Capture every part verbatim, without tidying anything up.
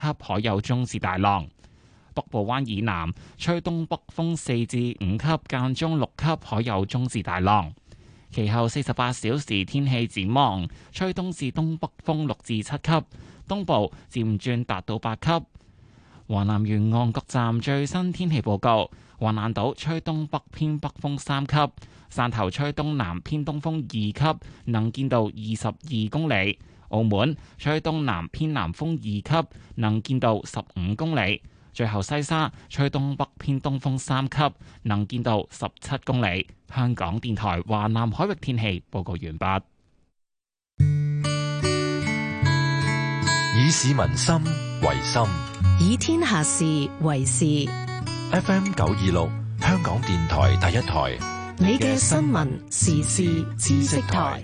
海有中至大浪。北部灣以南吹東北風四至五級，間中六級，海有中至大浪。其後四十八小時天氣展望，吹東至東北風六至七級，東部漸轉達到八級。華南沿岸各站最新天氣報告：橫瀾島吹東北偏北風三級，汕頭吹東南偏東風二級，能見度二十二公里；澳門吹東南偏南風二級，能見度十五公里。最後西沙吹東北偏東風三級，能見度十七公里。香港電台華南海域天氣報告完畢。 以市民心為心， 以天下事為事。 F M 九二六，香港電台第一台， 你嘅新聞時事知識台。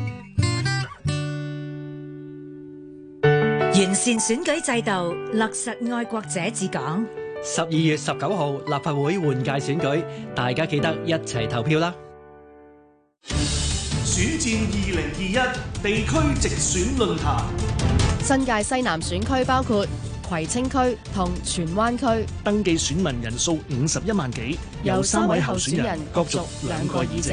完善選舉制度，落實愛國者治港。 十二月十九號立法會換屆選舉，大家記得一齊投票啦！ 選戰二零二一地區直選論壇， 新界西南選區包括葵青區同荃灣區， 登記選民人數五十一萬幾， 有三位候選人角逐兩個議席。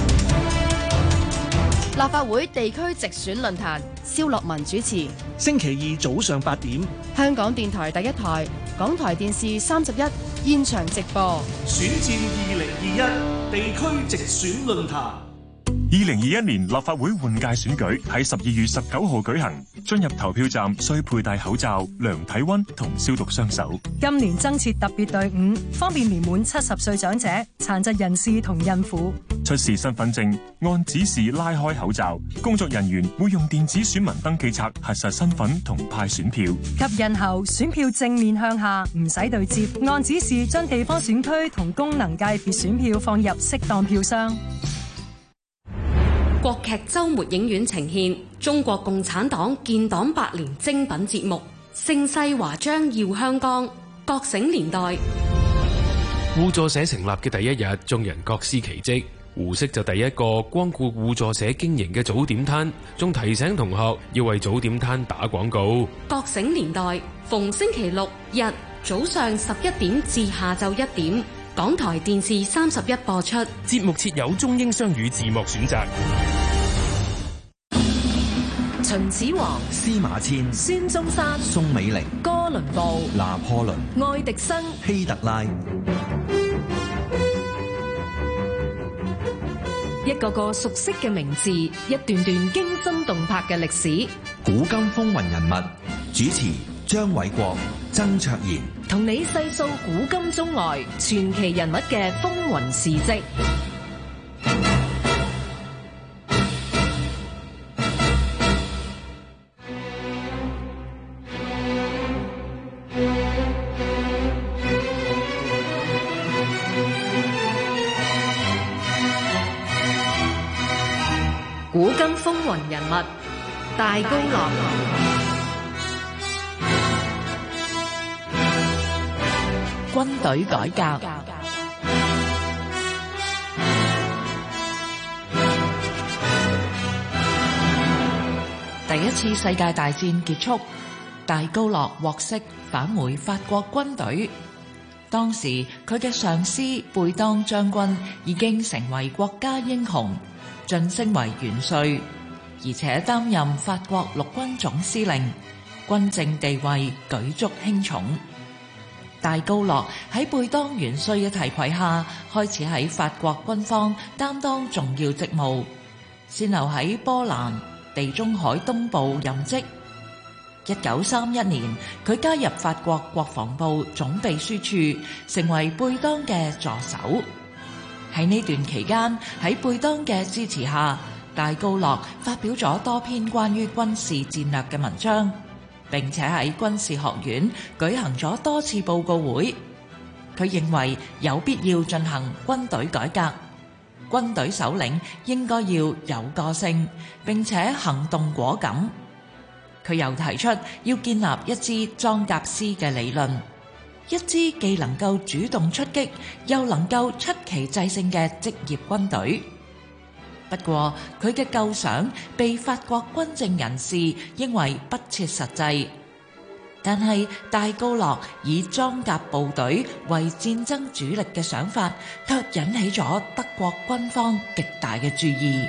立法會地區直選論壇，蕭樂文主持。 星期二早上八點， 香港電台第一台、港台電視三十一現場直播。 選戰二零二一地區直選論壇。 二零二一年立法會換屆選舉喺十二月十九號舉行，進入投票站需佩戴口罩、量體溫同消毒雙手。 今年增設特別隊伍，方便年滿七十歲長者、殘疾人士同孕婦。 出示身份證，按指示拉開口罩，工作人員會用電子選民登記冊核實身份同派選票。 及印後，選票正面向下，唔使對接，按指示將地方選區同功能界別選票放入適當票箱。 國劇周末影院呈現中國共產黨建黨百年精品節目《盛世華章耀香江》，覺醒年代。 互助社成立嘅第一日，眾人各司其職。胡適就第一個光顧互助社經營嘅早點攤，仲提醒同學要為早點攤打廣告。 覺醒年代逢星期六日早上十一點至下晝一點，港台電視三十一播出。 節目設有中英雙語字幕選擇。 秦始皇、 司馬遷、 孫中山、 宋美齡、 哥倫布、 拿破崙、 愛迪生、 希特拉， 一個個熟悉嘅名字，一段段驚心動魄嘅歷史。 古今風雲人物，主持張偉國、曾卓賢， 同你細數古今中外傳奇人物嘅風雲事跡。古今風雲人物，大高樂。 軍隊改革。第一次世界大戰結束，大高樂獲釋返回法國軍隊。當時佢嘅上司貝當將軍已經成為國家英雄，晉升為元帥，而且擔任法國陸軍總司令，軍政地位舉足輕重。大高樂喺貝當元帥嘅提攜下，開始喺法國軍方擔當重要職務，先後喺波蘭、地中海東部任職。一九三一年，佢加入法國國防部總秘書處，成為貝當嘅助手。喺呢段期間，喺貝當嘅支持下，大高樂發表咗多篇關於軍事戰略嘅文章，並且喺軍事學院舉行咗多次報告會。佢認為有必要進行軍隊改革，軍隊首領應該要有個性，並且行動果敢。佢又提出要建立一支裝甲師嘅理論，一支既能夠主動出擊，又能夠出奇制勝嘅職業軍隊。不過，佢嘅構想被法國軍政人士認為不切實際。 但係戴高樂以裝甲部隊為戰爭主力嘅想法，卻引起咗德國軍方極大嘅注意。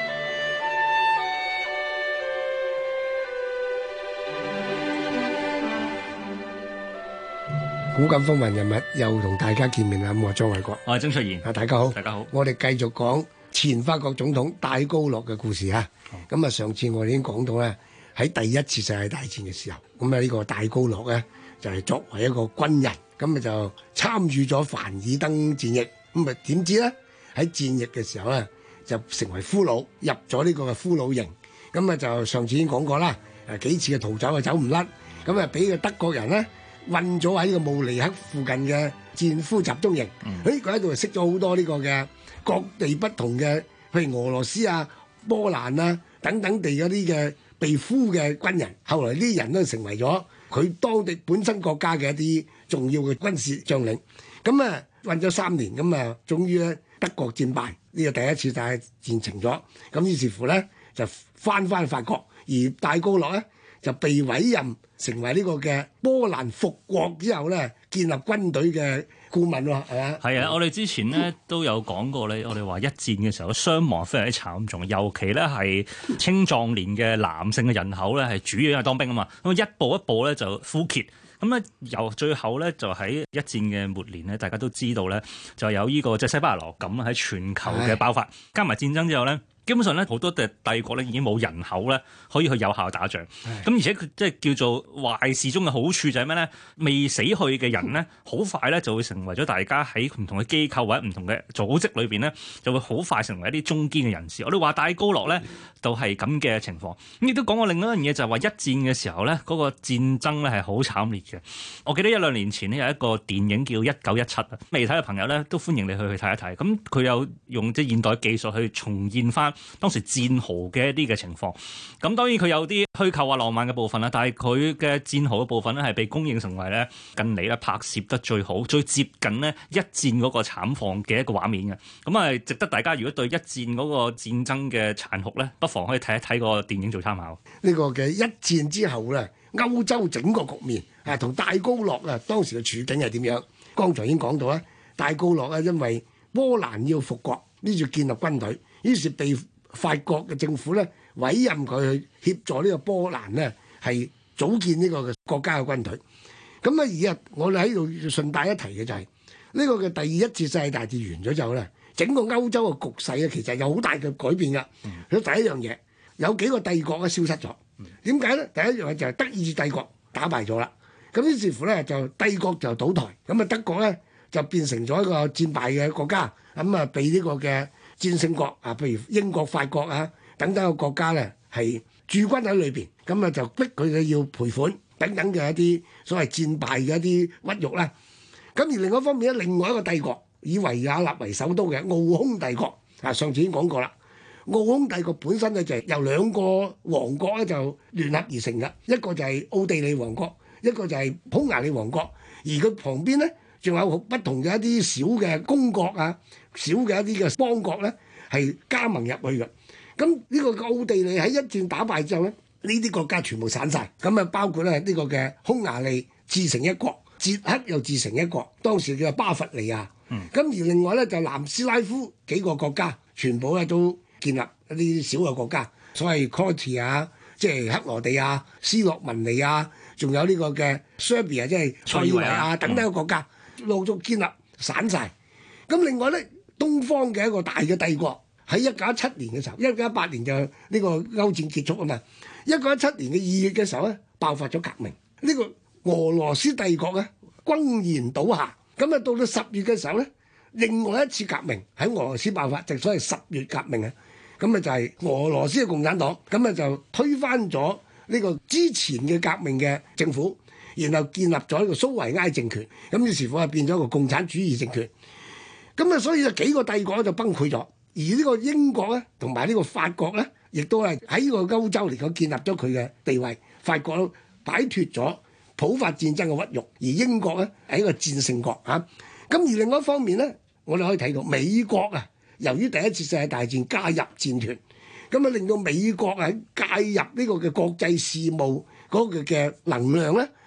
古今風雲人物又同大家見面啦，咁我張偉國， 我係曾卓賢， 啊大家好， 大家好， 我哋繼續講前法國總統戴高樂嘅故事啊。咁啊、哦，上次我哋已經講到咧，喺第一次世界大戰嘅時候，咁啊呢個戴高樂咧就係、是、作為一個軍人，咁啊就參與咗凡爾登戰役，咁啊點知咧喺戰役嘅時候咧就成為俘虜，入咗呢個俘虜營，咁啊就上次已經講過啦，誒幾次嘅逃走啊走唔甩，咁啊俾個德國人咧困咗喺呢個慕尼黑附近嘅戰俘集中營，誒佢喺度識咗好多呢個嘅各地不同嘅，譬如俄羅斯啊、波蘭啊等等地嗰啲嘅被俘嘅軍人，後來呢啲人都成為咗佢當地本身國家嘅一啲重要嘅軍事將領。咁啊困咗三年，咁啊終於咧德國戰敗，呢個第一次大戰成咗。咁於是乎咧就翻返法國，而戴高樂咧就被委任成為呢個嘅波蘭復國之後咧建立軍隊嘅顧問喎，係嘛？ 係啊，我哋之前咧都有講過咧，我哋話一戰嘅時候傷亡非常之慘重，尤其咧係青壯年嘅男性嘅人口咧係主要因為當兵啊嘛，咁一步一步咧就枯竭。咁咧由最後咧就喺一戰嘅末年咧，大家都知道咧就有呢個即係西班牙流感喺全球嘅爆發，加埋戰爭之後咧。基本上咧，好多嘅帝國咧已經冇人口咧可以去有效打仗。咁而且佢即係叫做壞事中嘅好處就係咩咧？未死去嘅人咧，好快咧就會成為咗大家喺唔同嘅機構或者唔同嘅組織裏邊咧，就會好快成為一啲中堅嘅人士。我哋話戴高樂咧，就係咁嘅情況。咁亦都講過另一樣嘢，就係話一戰嘅時候咧，嗰個戰爭咧係好慘烈嘅。我記得一兩年前呢，有一個電影叫《一九一七》啊，未睇嘅朋友咧都歡迎你去去睇一睇。咁佢有用即係現代技術去重現翻當時戰壕嘅一啲嘅情況，咁當然佢有啲虛構啊浪漫嘅部分啦，但係佢嘅戰壕嘅部分咧係被公認成為咧近嚟咧拍攝得最好、最接近呢一戰嗰個慘況嘅一個畫面嘅，咁啊值得大家如果對一戰嗰個戰爭嘅殘酷咧，不妨可以睇一睇個電影做參考。 呢個嘅一戰之後咧，歐洲整個局面啊，同戴高樂啊當時嘅處境係點樣？剛才已經講到啦，戴高樂啊，因為波蘭要復國，呢就建立軍隊，於是被法國嘅政府咧委任佢去協助呢個波蘭咧係組建呢個嘅國家嘅軍隊。咁啊而家我哋喺度順帶一提嘅就係、是、呢、這個嘅第一次世界大戰完咗之後咧，整個歐洲嘅局勢咧其實有好大嘅改變㗎。佢、嗯、第一樣嘢有幾個帝國咧消失咗，點解咧？第一樣嘢就係德意志帝國打敗咗啦。咁於是乎咧就帝國就倒台，咁啊德國咧就變成咗一個戰敗嘅國家，咁啊被呢個嘅戰勝國啊，譬如英國、法國啊等等嘅國家咧，係駐軍喺裏邊，咁啊就逼佢哋要賠款等等嘅一啲所謂戰敗嘅一啲屈辱啦。咁而另外一方面咧，另外一個帝國以維也納為首都嘅奧匈帝國啊，上次已經講過啦。奧匈帝國本身咧就係由兩個王國咧就聯合而成嘅，一個就係奧地利王國，一個就係匈牙利王國，而佢旁邊咧仲有不同嘅一啲小嘅公國啊。少嘅一啲嘅邦國咧，係加盟入去嘅。咁呢個奧地利喺一戰打敗之後咧，呢啲國家全部散晒。咁啊包括咧呢個嘅匈牙利自成一國，捷克又自成一國，當時叫巴伐利亞。咁、嗯、而另外咧就南斯拉夫幾個國家，全部咧都建立一啲小嘅國家，所謂 Croatia 即係克羅地亞、斯洛文尼亞，仲有呢個嘅 Serbia 即係塞爾維亞等等嘅國家，陸續建立散晒。咁另外咧，東方嘅一個大嘅帝國喺一九一七年嘅時候，一九一八年就呢個歐戰結束啊嘛。一九一七年嘅二月嘅時候咧，爆發咗革命，呢、這個俄羅斯帝國咧轟然倒下。咁啊到到十月嘅時候咧，另外一次革命喺俄羅斯爆發，就所謂十月革命啊。咁啊就係俄羅斯嘅共產黨，咁啊就推翻咗呢個之前嘅革命嘅政府，然後建立咗一個蘇維埃政權。咁於是乎啊變咗一個共產主義政權。咁啊，所以就幾個帝國就崩潰咗，而呢個英國咧，同埋呢個法國咧，亦都係喺呢個歐洲嚟講建立咗佢嘅地位。法國擺脫咗普法戰爭嘅屈辱，而英國咧係一個戰勝國嚇。咁、啊、而另外一方面咧，我哋可以睇到美國啊，由於第一次世界大戰加入戰團，咁啊令到美國喺介入呢個嘅國際事務嗰個嘅能量咧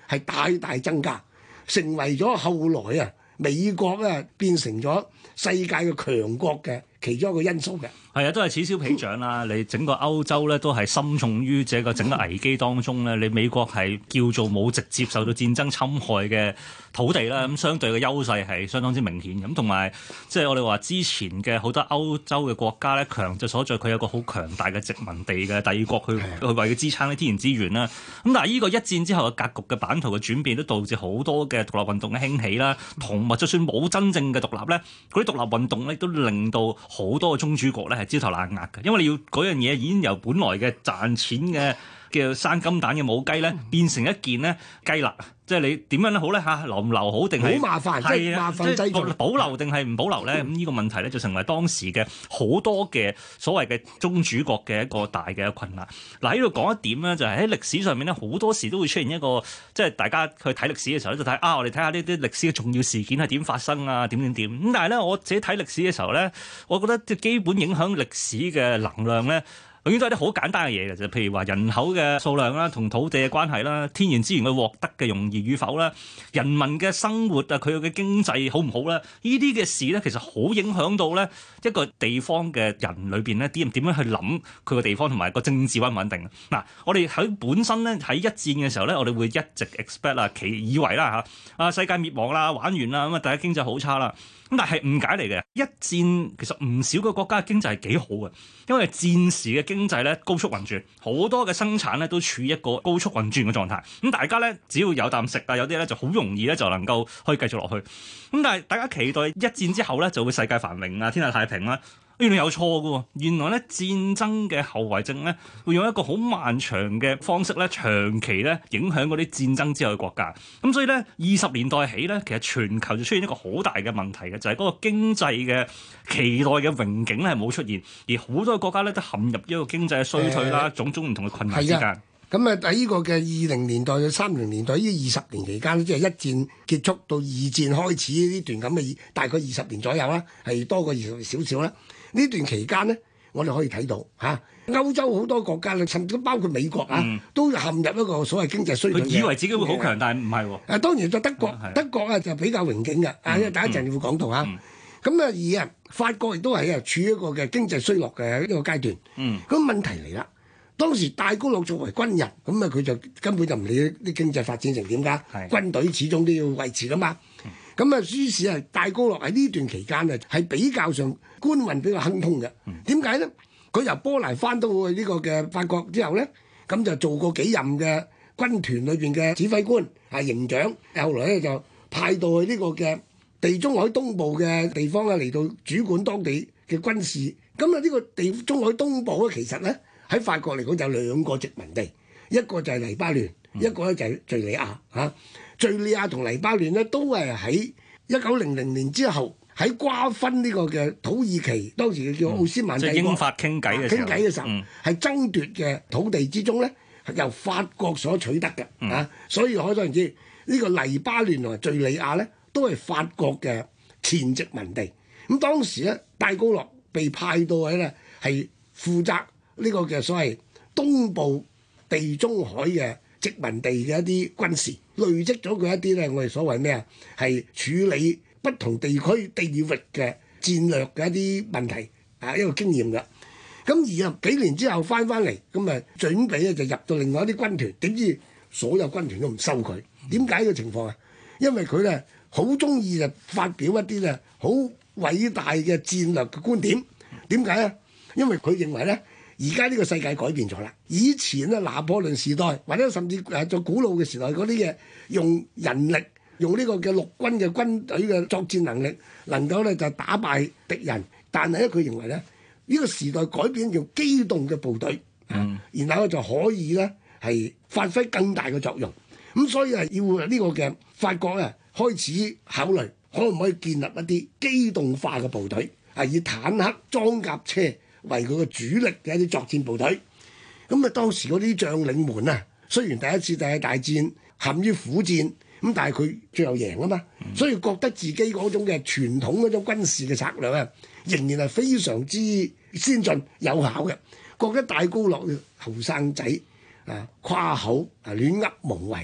係大大增加，成為咗後來啊美國啊變成咗世界嘅強國嘅其中一個因素嘅。 係啊，都係此消彼長啦。你整個歐洲咧都係深重於這個整個危機當中咧。你美國係叫做冇直接受到戰爭侵害嘅土地啦，咁相對嘅優勢係相當之明顯。咁同埋即係我哋話之前嘅好多歐洲嘅國家咧，強就所在佢有個好強大嘅殖民地嘅帝國去去為佢支撐啲天然資源啦。咁但係呢個一戰之後嘅格局嘅版圖嘅轉變，都導致好多嘅獨立運動嘅興起啦。同埋就算冇真正嘅獨立咧，嗰啲獨立運動咧都令到好多嘅宗主國咧係焦頭爛額嘅，因為你要嗰樣嘢已經由本來嘅賺錢嘅叫生金蛋嘅母雞咧，變成一件咧雞肋。即係你點樣好咧嚇？留唔留好定係好麻煩，係啊，即係保留定係唔保留咧？咁呢個問題咧就成為當時嘅好多嘅所謂嘅宗主國嘅一個大嘅困難。嗱，喺度講一點咧，就係喺歷史上面咧，好多時都會出現一個即係大家去睇歷史嘅時候咧，就睇啊，我哋睇下呢啲歷史嘅重要事件係點發生啊，點點點咁。但係咧，我自己睇歷史嘅時候咧，我覺得即係基本影響歷史嘅能量咧，永遠都係啲好簡單嘅嘢嘅啫，譬如話人口嘅數量啦，同土地嘅關係啦，天然資源嘅獲得嘅容易與否啦，人民嘅生活啊，佢嘅經濟好唔好啦，呢啲嘅事咧，其實好影響到咧一個地方嘅人裏邊咧，啲人點樣去諗佢個地方同埋個政治穩唔穩定。嗱，我哋喺本身咧喺一戰嘅時候咧，我哋會一直 expect 啊，其以為啦嚇啊世界滅亡啦，玩完啦，咁啊大家經濟好差啦。咁但係誤解嚟嘅，一戰其實唔少個國家嘅經濟係幾好嘅，因為戰時嘅經濟咧高速運轉，好多嘅生產咧都處於一個高速運轉嘅狀態。咁大家咧只要有啖食啊，有啲咧就好容易咧就能夠可以繼續落去。咁但係大家期待一戰之後咧就會世界繁榮啊，天下太平啦。原來有錯嘅喎，原來咧戰爭嘅後遺症咧會用一個好漫長嘅方式咧，長期咧影響嗰啲戰爭之後嘅國家。咁所以咧二十年代起咧，其實全球就出現一個好大嘅問題嘅，就係、是、嗰個經濟嘅期待嘅榮景咧係冇出現，而好多嘅國家咧都陷入一個經濟嘅衰退啦，呃、種種唔同嘅困難之間。 咁啊喺呢個嘅二零年代到三零年代呢二十年期間，即係一戰結束到二戰開始呢段咁嘅大概二十年左右啦，係多過二十少少啦。呢段期間咧，我哋可以睇到嚇、啊、歐洲好多國家咧，甚至包括美國啊，嗯、都陷入一個所謂經濟衰退。佢以為自己會好強，嗯、但係唔係喎。 啊，當然就德國，啊、德國啊就比較榮景嘅。啊，因為第一陣會講到嚇。咁啊，而啊法國亦都係啊處於一個嘅經濟衰落嘅一個階段。嗯。咁問題嚟啦，當時戴高樂作為軍人，咁啊佢就根本就唔理啲經濟發展成點㗎。係。軍隊始終都要維持㗎嘛。咁啊，於是啊，戴高樂喺呢段期間啊，係比較上官運比較亨通嘅。點解咧？佢由波蘭翻到去呢個嘅法國之後咧，咁就做過幾任嘅軍團裏邊嘅指揮官，係營長。後來咧就派到去呢個嘅地中海東部嘅地方啊，嚟到主管當地嘅軍事。咁啊，呢個地中海東部咧，其實咧喺法國嚟講就有兩個殖民地，一個就係黎巴嫩，一個咧就係敍利亞嚇。敍利亞同黎巴嫩咧都係喺一九零零年之後喺瓜分呢個嘅土耳其，當時叫奧斯曼帝國， 即係英法傾偈嘅時候， 傾偈嘅時候係、嗯、爭奪嘅土地之中咧，由法國所取得嘅、嗯、啊，所以可想而知呢、這個黎巴嫩同埋敍利亞咧都係法國嘅前殖民地。咁當時咧，戴高樂被派到去咧係負責呢個嘅所謂東部地中海嘅殖民地嘅一啲軍事，累積咗佢一啲咧，我哋所謂咩啊？係處理不同地區地域嘅戰略嘅一啲問題啊，一個經驗㗎。咁而啊幾年之後翻翻嚟，咁啊準備咧就入到另外一啲軍團，點知所有軍團都唔收佢？點解嘅情況啊？因為佢咧好中意就發表一啲咧好偉大嘅戰略嘅觀點。點解啊？因為佢認為咧。而家呢個世界改變咗啦，以前咧拿破崙時代或者甚至誒在古老嘅時代嗰啲嘢，用人力用呢個嘅陸軍嘅軍隊嘅作戰能力，能夠咧就打敗敵人。但係咧佢認為咧呢、呢個時代改變用機動嘅部隊，嗯，然後就可以咧係發揮更大嘅作用。咁所以係要呢個嘅法國啊開始考慮可唔可以建立一啲機動化嘅部隊，係以坦克、裝甲車為佢嘅主力嘅一啲作戰部隊。咁啊當時嗰啲將領們啊，雖然第一次世界大戰陷於苦戰，咁但係佢最後贏啊嘛，所以覺得自己嗰種嘅傳統嗰種軍事嘅策略啊，仍然係非常之先進有效嘅。覺得戴高樂後生仔啊誇口啊亂噏無謂，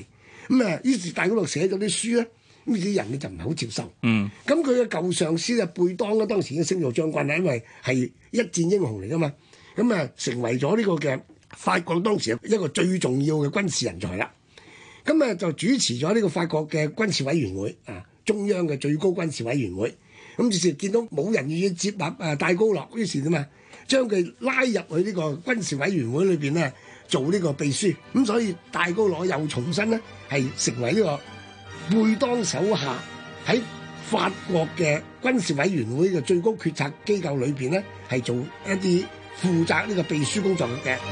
咁啊，於是戴高樂寫咗啲書咧，咁啲人咧就唔係好接受。 嗯， 咁佢嘅舊上司啊，貝當咧當時已經升做將軍啦，因為係一戰英雄嚟噶嘛，咁啊成為咗呢個嘅法國當時一個最重要嘅軍事人才啦。咁啊就主持咗呢個法國嘅軍事委員會啊，中央嘅最高軍事委員會。咁於是見到冇人願意接納啊戴高樂，於是點啊將佢拉入去呢個軍事委員會裏邊咧做呢個秘書。咁所以戴高樂又重新咧係成為呢個貝當手下喺法國嘅軍事委員會嘅最高決策機構裏邊咧係做一啲負責呢個秘書工作嘅人。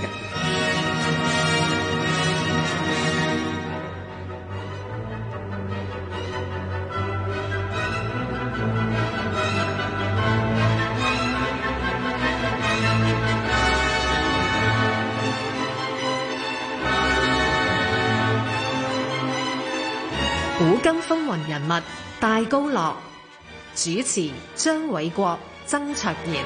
古今風雲人物戴高樂，主持張偉國、曾卓賢。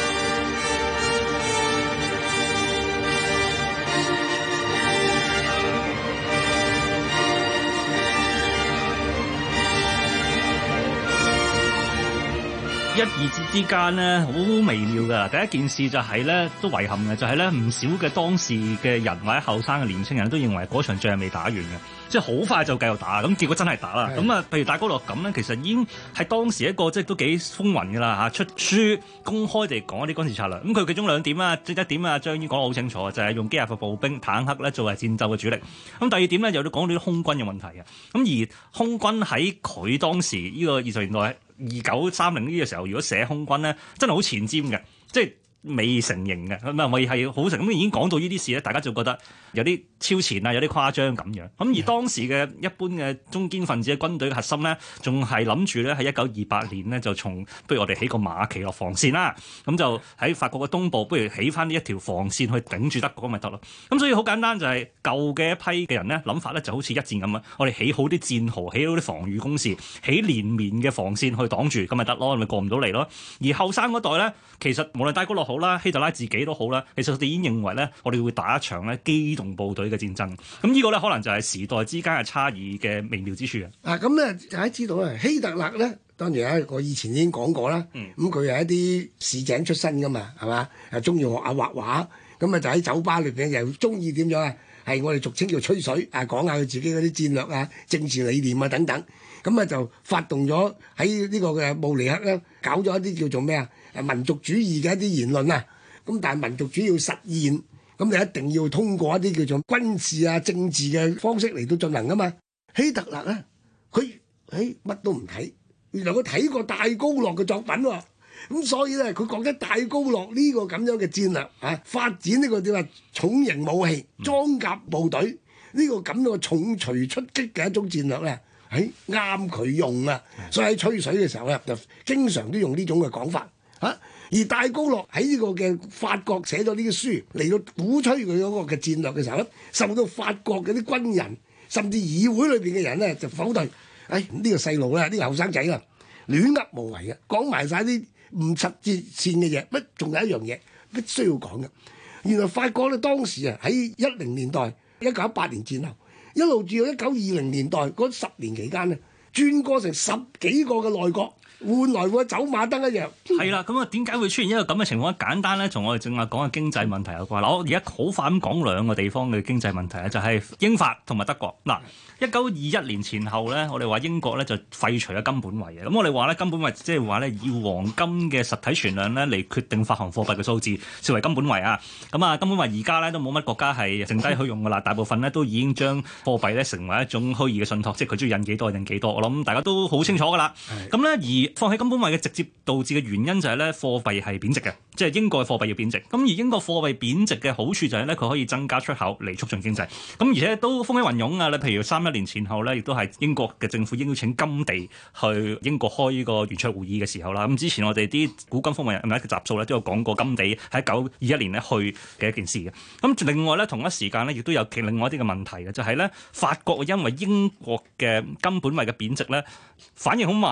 一二之之間咧，好微妙㗎。第一件事就係咧，都遺憾嘅，就係咧唔少嘅當時嘅人或者後生嘅年青人都認為嗰場仗係未打完嘅，即係好快就繼續打。咁結果真係打啦。咁啊，譬如戴高樂咁咧，其實已經係當時一個即係都幾風雲㗎啦嚇，出書公開地講一啲軍事策略。咁佢其中兩點啊，即一點啊，張已經講得好清楚，就係、是、用機械化步兵、坦克咧作為戰鬥嘅主力。咁第二點咧，又都講到啲空軍嘅問題嘅。咁而空軍喺佢當時呢個二十年代。二九三零呢個時候，如果寫空軍咧，真係好前瞻嘅，即係未成型嘅，咁啊未係好成咁，已經講到呢啲事咧，大家就覺得有啲超前啊，有啲誇張咁樣。咁而當時嘅一般嘅中堅分子嘅軍隊嘅核心咧，仲係諗住咧喺一九二八年咧就從不如我哋起個馬其諾防線啦，咁就喺法國嘅東部，不如起翻呢一條防線去頂住德國咪得咯。咁所以好簡單就係、是、舊嘅一批嘅人咧諗法咧就好似一戰咁啊，我哋起好啲戰壕，起好啲防禦工事，起連綿嘅防線去擋住咁咪得咯，咪過唔到嚟咯。而後生嗰代咧，其實無論戴高樂好啦，希特拉自己都好啦，其實佢哋已經認為咧，我哋會打一場咧機動部隊嘅戰爭。咁呢個咧可能就係時代之間嘅差異嘅微妙之處啊！ 啊，咁咧大家知道啊，希特勒咧當然啊，我以前已經講過啦。咁佢係一啲市井出身噶嘛，係嘛？又中意學下畫畫，咁啊就喺酒吧裏邊又中意點樣啊？係我哋俗稱叫吹水啊，講下佢自己嗰啲戰略啊、政治理念啊等等。咁啊就發動咗喺呢個嘅慕尼黑咧，搞咗一啲叫做咩啊？民族主義嘅一啲言論啊。咁但係民族主義要實現，咁你一定要通過一啲叫做軍事啊、政治嘅方式嚟到進行噶嘛。希特勒咧，佢誒乜都唔睇，原來佢睇過戴高樂嘅作品喎、啊，咁所以咧佢覺得戴高樂呢個咁樣嘅戰略啊，發展呢個點啊重型武器、裝甲部隊呢、這個咁樣嘅重錘出擊嘅一種戰略咧，誒啱佢用啊，所以喺吹水嘅時候咧就經常都用呢種嘅講法嚇。啊而戴高樂喺呢個嘅法國寫咗呢啲書嚟到鼓吹佢嗰個嘅戰略嘅時候咧，受到法國嗰啲軍人甚至議會裏邊嘅人咧就否定，誒、哎、呢、呢個細路咧，呢、呢個後生仔啊，亂噏無謂嘅，講埋晒啲唔實質線嘅嘢，乜仲有一樣嘢必須要講嘅。原來法國咧當時啊喺一零年代、一九一八年戰後，一路至到一九二零年代嗰十年期間咧，轉過成十幾個嘅內閣。換來換走馬燈一樣， 係啦。咁啊，點解會出現一個咁嘅情況？簡單咧，同我哋正話講嘅經濟問題有關。嗱，我而家好快咁講兩個地方嘅經濟問題啊，就係、是、英法同埋德國。嗱，一九二一年前後咧，我哋話英國咧就廢除咗金本位嘅。咁我哋話咧金本位即係話咧以黃金嘅實體存量咧嚟決定發行貨幣嘅數字，視為金本位啊。咁啊，金本位而家咧都冇乜國家係剩低去用㗎啦，大部分咧都已經將貨幣咧成為一種虛擬嘅信託，即係佢中意印幾多印幾多。我諗大家都好清楚㗎啦。咁咧而放喺金本位嘅直接導致嘅原因就係咧貨幣係貶值嘅，即係英國嘅貨幣要貶值。咁而英國貨幣貶值嘅好處就係咧佢可以增加出口嚟促進經濟。咁而且都風起雲湧啊！你譬如三一年前後咧，亦都係英國嘅政府邀請金地去英國開呢個圓桌會議嘅時候啦。咁之前我哋啲古今風雲人物嘅集數咧都有講過金地喺一九二一年咧去嘅一件事嘅。咁另外咧同一時間咧亦都有另外一啲嘅問題嘅，就係咧法國因為英國嘅金本位嘅貶值咧反應好慢啊。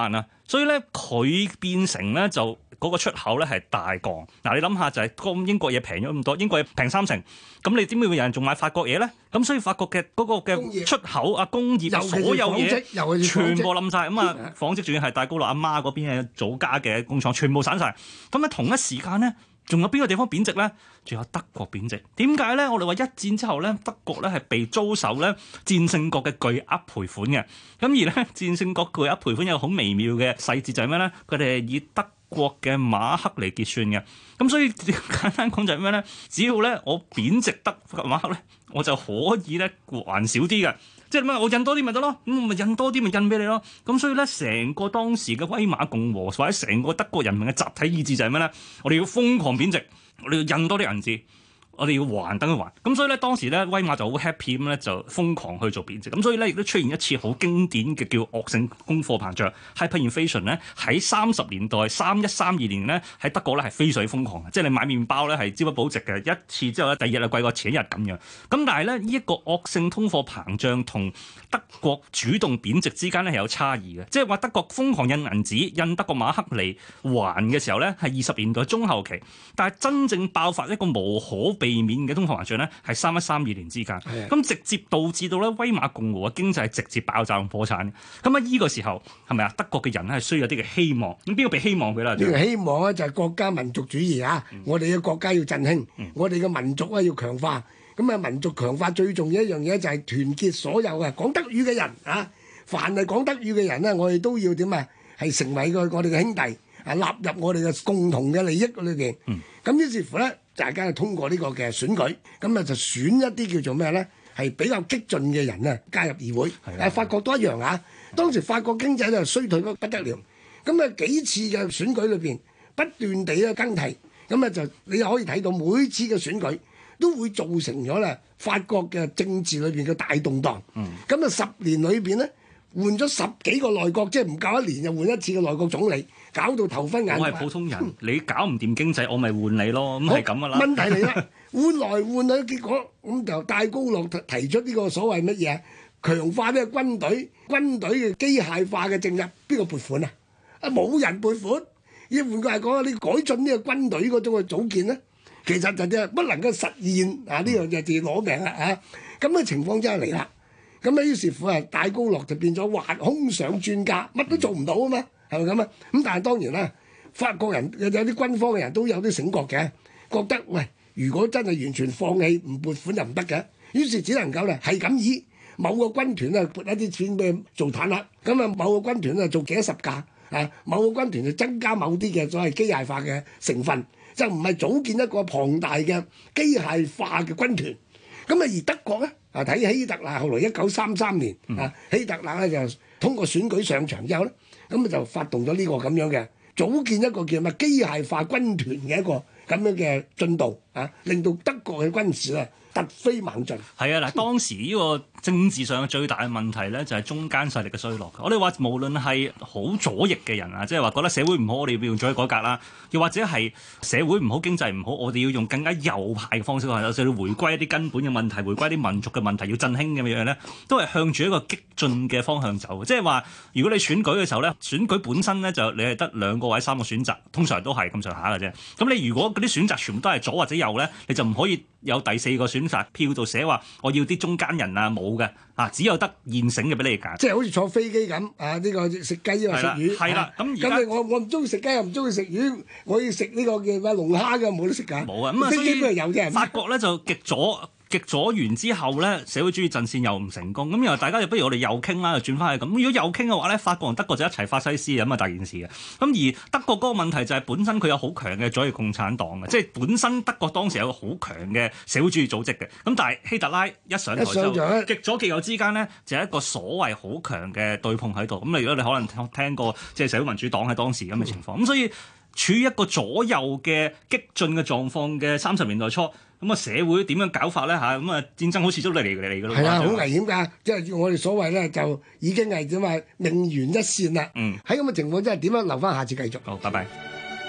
所以咧佢變成咧就。嗰個出口咧係大降，嗱你諗下就係個英國嘢平咗咁多，英國嘢平三成，咁你點會有人仲買法國嘢咧？咁所以法國嘅嗰個嘅出口啊工業所有嘢全部冧晒，咁啊紡織仲要係戴高樂阿媽嗰邊嘅祖家嘅工廠全部散晒。咁喺同一時間咧，仲有邊個地方貶值咧？仲有德國貶值。點解咧？我哋話一戰之後咧，德國咧係被遭受咧戰勝國嘅巨額賠款嘅。咁而咧戰勝國巨額賠款有個好微妙嘅細節就係咩咧？佢哋係以德國嘅馬克嚟結算嘅。咁所以簡單講就係咩咧？只要咧我貶值德國馬克咧，我就可以咧還少啲嘅。即係點啊？我印多啲咪得咯，咁咪印多啲咪印俾你咯。咁所以咧，成個當時嘅威瑪共和或者成個德國人民嘅集體意志就係咩咧？我哋要瘋狂貶值，我哋要印多啲銀紙，我哋要還等佢還。咁所以咧，當時咧威瑪就好 happy 咁咧，就瘋狂去做貶值。咁所以咧，亦都出現一次好經典嘅叫惡性通貨膨脹 hyperinflation 咧，喺三十年代三一三二年咧喺德國咧係非常之瘋狂嘅，即係你買麵包咧係朝不保夕嘅，一次之後咧第二日就貴過前一日咁樣。咁但係咧呢一個惡性通貨膨脹同德國主動貶值之間咧係有差異嘅，即係話德國瘋狂印銀紙印德國馬克嚟還嘅時候咧係二十年代中後期，但係真正爆發一個無可避免嘅通貨膨脹咧係三一三二年之間，咁直接導致到咧威瑪共和嘅經濟係直接爆炸同破產。咁喺呢個時候係咪啊？德國嘅人咧係需要啲嘅希望，咁邊個俾希望佢啦？ 呢個希望咧就係國家民族主義啊！嗯、我哋嘅國家要振興，嗯、我哋嘅民族咧要強化。咁啊，民族強化最重要一樣嘢就係團結所有嘅講德語嘅人啊！凡係講德語嘅人咧，我哋都要點啊？係成為個我哋嘅兄弟啊，納入我哋嘅共同嘅利益裏邊。咁、嗯、於是乎咧，大家就通過呢個嘅選舉，咁啊就選一啲叫做咩咧？係比較激進嘅人咧加入議會。誒，法國都一樣啊！當時法國經濟咧衰退得不得了，咁啊幾次嘅選舉裏邊不斷地咧更替，咁啊就你可以睇到每次嘅選舉都會造成咗咧法國嘅政治裏邊嘅大動盪。咁啊、嗯、十年裏邊咧換咗十幾個內閣，即係唔夠一年就換一次嘅內閣總理，搞到頭昏眼花。我係普通人，嗯、你搞唔掂經濟，我咪換你咯，咁係咁噶啦。問題嚟啦，換來換去，結果咁就戴高樂提出呢個所謂乜嘢強化呢個軍隊，軍隊嘅機械化嘅政策，邊個撥款啊？啊冇人撥款。要換句話講，你改進呢個軍隊嗰種嘅組建咧，其實就即係不能夠實現啊！呢樣就係攞命啦嚇。咁嘅情況真係嚟啦。咁啊於是乎啊，戴高樂就變咗橫空上專家，乜都做唔到啊嘛，係咪咁啊？咁但係當然啦，法國人有啲軍方嘅人都有啲醒覺嘅，覺得喂，如果真係完全放棄唔撥款就唔得嘅，於是只能夠咧係咁以某個軍團啊撥一啲錢俾做坦克，咁啊某個軍團啊做幾多十架。啊！某個軍團就增加某啲嘅所謂機械化嘅成分，就唔係組建一個龐大嘅機械化嘅軍團。咁啊，而德國咧啊，睇希特勒後來一九三三年啊，希特勒咧就通過選舉上場之後咧，咁啊就發動咗呢個咁樣嘅組建一個叫咩機械化軍團嘅一個咁樣嘅進度啊，令到德國嘅軍事啊突飛猛進。係啊！嗱，當時呢個政治上嘅最大嘅問題咧，就係中間勢力嘅衰落。我哋話無論係好左翼嘅人啊，即係話覺得社會唔好，我哋要用左翼改革啦；又或者係社會唔好、經濟唔好，我哋要用更加右派嘅方式，有時要回歸一啲根本嘅問題，回歸啲民族嘅問題，要振興咁樣咧，都係向住一個激進嘅方向走。即係話，如果你選舉嘅時候咧，選舉本身咧就你係得兩個或者三個選擇，通常都係咁上下嘅啫。咁你如果嗰啲選擇全部都係左或者右咧，你就唔可以有第四個選擇票度寫話我要啲中間人啊，冇嘅啊，只有得現成嘅俾你揀，即係好似坐飛機咁啊！呢、呢個食雞因為食魚，係啦。咁咁你我我唔中意食雞又唔中意食魚，我要食呢個叫咩龍蝦嘅，冇得食㗎。冇啊，咁啊，飛機邊度有啫？法國咧就極左。極左完之後咧，社會主義陣線又唔成功，咁然後大家就不如我哋又傾啦，就轉翻去咁。如果又傾嘅話咧，法國同德國就一齊法西斯咁啊大件事嘅。咁而德國嗰個問題就係本身佢有好強嘅左翼共產黨嘅，即係本身德國當時有個好強嘅社會主義組織嘅。咁但係希特拉一上台之後，極左極右之間咧就係一個所謂好強嘅對碰喺度。咁你如果你可能聽過即係社會民主黨喺當時咁嘅情況，咁、嗯、所以處於一個左右嘅激進嘅狀況嘅三十年代初。咁啊，社會點樣搞法咧嚇？咁啊，戰爭好似都嚟嚟嚟嚟㗎咯。係啊，好危險㗎！即係我哋所謂咧，就已經係點啊，命懸一線啦。嗯，喺咁嘅情況之下，點樣留翻下次繼續？好，拜拜。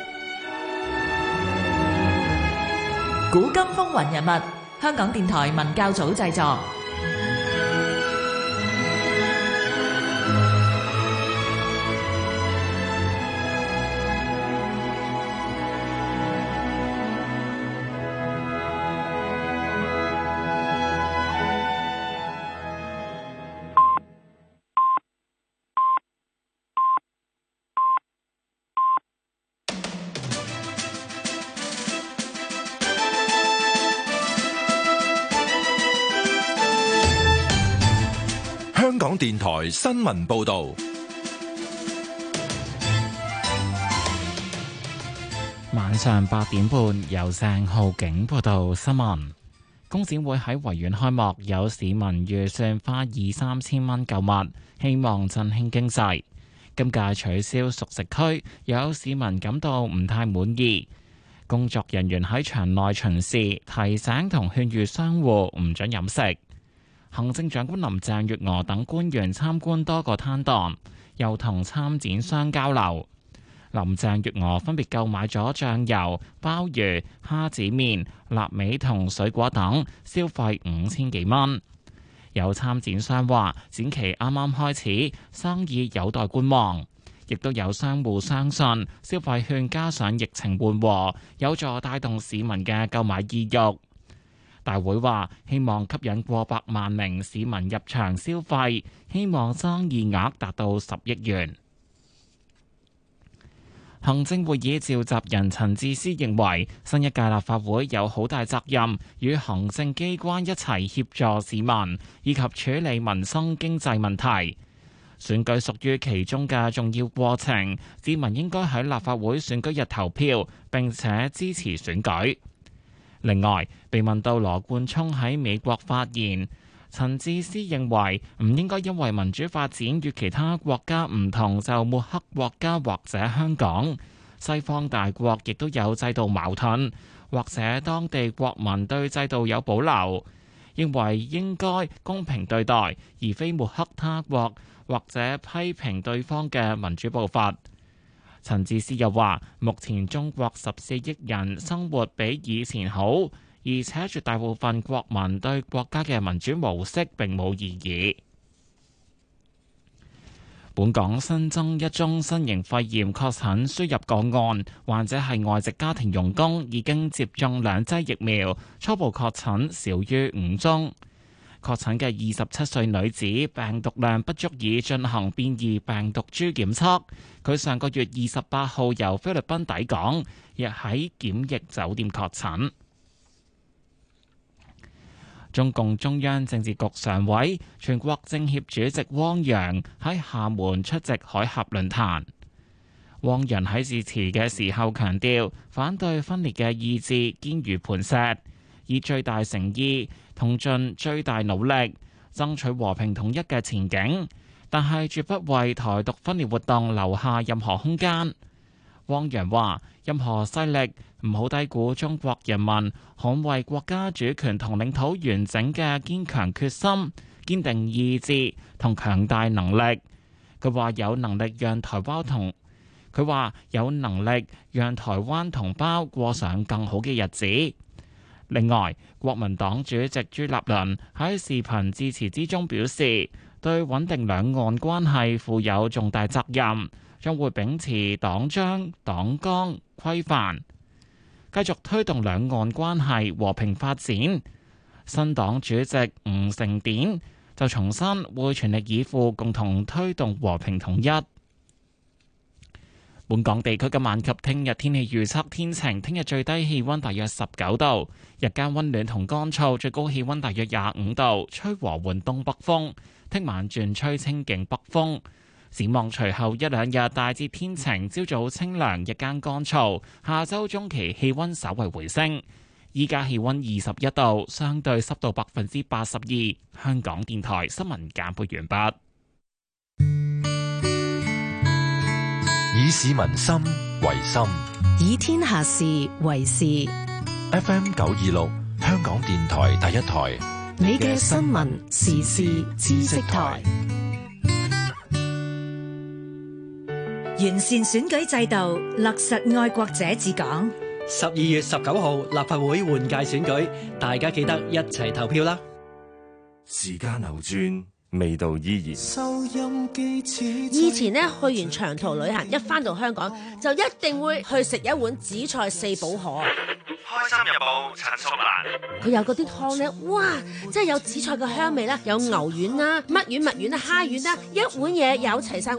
古今風雲人物，香港電台文教組製作。 港電台新聞報道。 晚上八點半，由鄭浩景報道新聞。工展會喺維園開幕，有市民預算花二三千蚊購物，希望振興經濟。今屆取消熟食區，有市民感到唔太滿意。工作人員喺場內巡視，提醒同勸喻商戶唔准飲食。行政長官林鄭月娥等官員參觀多個攤檔，又同參展商交流。林鄭月娥分別購買咗醬油、鮑魚、蝦子麵、臘味同水果等，消費五千幾蚊。有參展商話，展期啱啱開始，生意有待觀望。亦都有商戶相信，消費券加上疫情緩和，有助帶動市民嘅購買意欲。大會話，希望吸引過百萬名市民入場消費，希望生意額達到十億元。行政會議召集人陳智思認為，新一屆立法會有好大責任，與行政機關一齊協助市民，以及處理民生經濟問題。選舉屬於其中嘅重要過程，市民應該喺立法會選舉日投票，並且支持選舉。另外，被問到羅冠聰喺美國發言，陳智思認為唔應該因為民主發展與其他國家唔同就抹黑國家或者香港。西方大國亦都有制度矛盾，或者當地國民對制度有保留，認為應該公平對待，而非抹黑他國或者批評對方嘅民主步伐。陳智思又話，目前中國十四億人生活比以前好，而且絕大部分國民對國家嘅民主模式並冇異議。本港新增一宗新型肺炎確診輸入個案，患者係外籍家庭傭工，已經接種兩劑疫苗，初步確診少於五宗。確診嘅二十七歲女子病毒量不足以進行變異病毒株檢測，佢上個月二十八號由菲律賓抵港，亦喺檢疫酒店確診。中共中央政治局常委、全國政協主席汪洋喺廈門出席海峽論壇。汪洋喺致辭嘅時候強調，反對分裂嘅意志堅如磐石，以最大誠意同盡最大努力爭取和平統一嘅前景，但係絕不為台獨分裂活動留下任何空間。汪洋話：任何勢力唔好低估中國人民捍衛國家主權同領土完整嘅堅強決心、堅定意志同強大能力。佢話有能力讓台灣同佢話有能力讓台灣同胞過上更好嘅日子。另外，國民黨主席朱立倫喺視頻致辭之中表示，對穩定兩岸關係負有重大責任，將會秉持黨章、黨綱、規範，繼續推動兩岸關係和平發展。新黨主席吳成典就重申會全力以赴，共同推動和平統一。本港地區今晚及聽日天氣預測天晴，聽日最低氣溫大約十九度，日間溫暖同乾燥，最高氣溫大約廿五度，吹和緩東北風。聽晚轉吹清勁北風。展望隨後一兩日大致天晴，朝早清涼，日間乾燥。下周中期氣溫稍為回升。依家氣溫二十一度，相對濕度百分之八十二。香港電台新聞簡報完畢。 以市民心為心， 以天下事為事。 F M 九二六，香港電台第一台， 你嘅新聞時事知識台。 完善選舉制度，落實愛國者治港。 十二月十九號立法會換屆選舉，大家記得一齊投票啦！ 時間流轉，味道依然。收音機似以前呢，去完長途旅行，一返到香港就一定會去食一碗紫菜四寶河。 開心日報陳淑蘭， 佢有嗰啲湯咧，哇！真係有紫菜嘅香味啦，有牛丸啦、乜丸、蜜丸啦、蝦丸啦，一碗嘢有齊晒。